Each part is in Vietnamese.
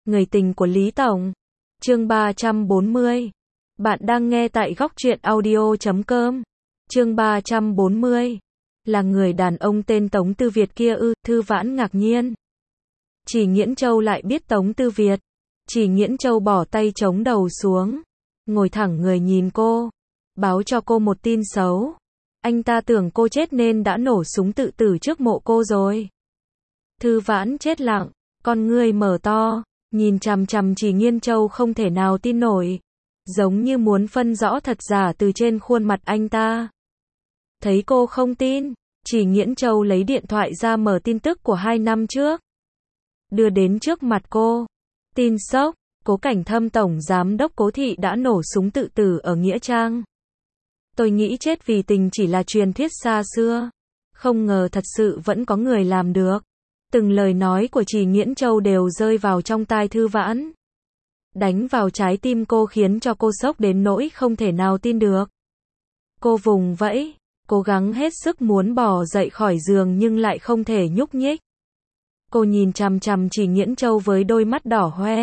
Người tình của Lý Tổng. Chương 340. Bạn đang nghe tại góc truyện audio.com. Chương 340. Là người đàn ông tên Tống Tư Việt kia ư? Thư Vãn ngạc nhiên. Chỉ Nghiễn Châu lại biết Tống Tư Việt. Chỉ Nghiễn Châu bỏ tay chống đầu xuống, ngồi thẳng người nhìn cô, báo cho cô một tin xấu. Anh ta tưởng cô chết nên đã nổ súng tự tử trước mộ cô rồi. Thư Vãn chết lặng, con ngươi mở to, nhìn chằm chằm Chỉ Nghiễn Châu không thể nào tin nổi, giống như muốn phân rõ thật giả từ trên khuôn mặt anh ta. Thấy cô không tin, Chỉ Nghiễn Châu lấy điện thoại ra mở tin tức của 2 năm trước, đưa đến trước mặt cô. Tin sốc, Cố Cảnh Thâm tổng giám đốc Cố thị đã nổ súng tự tử ở Nghĩa Trang. Tôi nghĩ chết vì tình chỉ là truyền thuyết xa xưa, không ngờ thật sự vẫn có người làm được. Từng lời nói của Chỉ Nghiễn Châu đều rơi vào trong tai Thư Vãn, đánh vào trái tim cô khiến cho cô sốc đến nỗi không thể nào tin được. Cô vùng vẫy, cố gắng hết sức muốn bò dậy khỏi giường nhưng lại không thể nhúc nhích. Cô nhìn chằm chằm Chỉ Nghiễn Châu với đôi mắt đỏ hoe.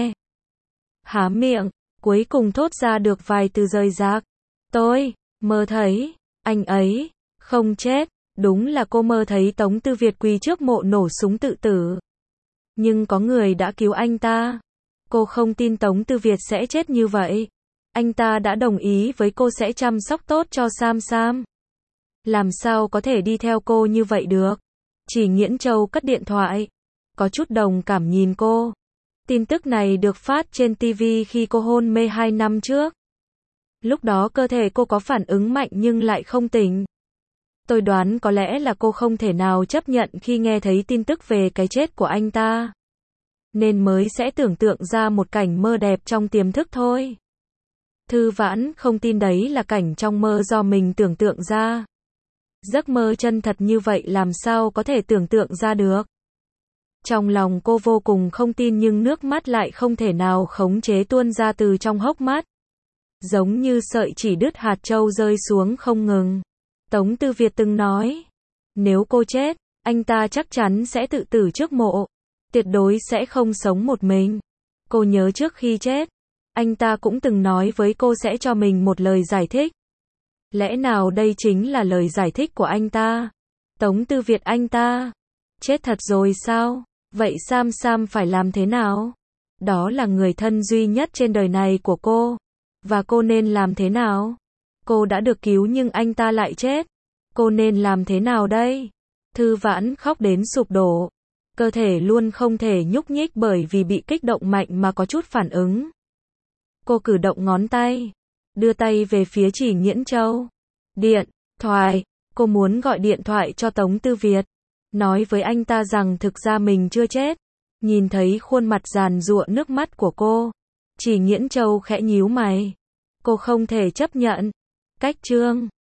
Há miệng, cuối cùng thốt ra được vài từ rời rạc. Tôi mơ thấy anh ấy không chết. Đúng là cô mơ thấy Tống Tư Việt quỳ trước mộ nổ súng tự tử. Nhưng có người đã cứu anh ta. Cô không tin Tống Tư Việt sẽ chết như vậy. Anh ta đã đồng ý với cô sẽ chăm sóc tốt cho Sam Sam. Làm sao có thể đi theo cô như vậy được? Chỉ Nghiễn Châu cất điện thoại, có chút đồng cảm nhìn cô. Tin tức này được phát trên TV khi cô hôn mê 2 năm trước. Lúc đó cơ thể cô có phản ứng mạnh nhưng lại không tỉnh. Tôi đoán có lẽ là cô không thể nào chấp nhận khi nghe thấy tin tức về cái chết của anh ta, nên mới sẽ tưởng tượng ra một cảnh mơ đẹp trong tiềm thức thôi. Thư Vãn không tin đấy là cảnh trong mơ do mình tưởng tượng ra. Giấc mơ chân thật như vậy làm sao có thể tưởng tượng ra được. Trong lòng cô vô cùng không tin nhưng nước mắt lại không thể nào khống chế tuôn ra từ trong hốc mắt. Giống như sợi chỉ đứt hạt châu rơi xuống không ngừng. Tống Tư Việt từng nói, nếu cô chết, anh ta chắc chắn sẽ tự tử trước mộ. Tuyệt đối sẽ không sống một mình. Cô nhớ trước khi chết, anh ta cũng từng nói với cô sẽ cho mình một lời giải thích. Lẽ nào đây chính là lời giải thích của anh ta? Tống Tư Việt anh ta chết thật rồi sao? Vậy Sam Sam phải làm thế nào? Đó là người thân duy nhất trên đời này của cô. Và cô nên làm thế nào? Cô đã được cứu nhưng anh ta lại chết. Cô nên làm thế nào đây? Thư Vãn khóc đến sụp đổ. Cơ thể luôn không thể nhúc nhích bởi vì bị kích động mạnh mà có chút phản ứng. Cô cử động ngón tay, đưa tay về phía Chỉ Nghiễn Châu. Điện thoại, cô muốn gọi điện thoại cho Tống Tư Việt, nói với anh ta rằng thực ra mình chưa chết. Nhìn thấy khuôn mặt giàn giụa nước mắt của cô, Chỉ Nghiễn Châu khẽ nhíu mày. Cô không thể chấp nhận. Cách chương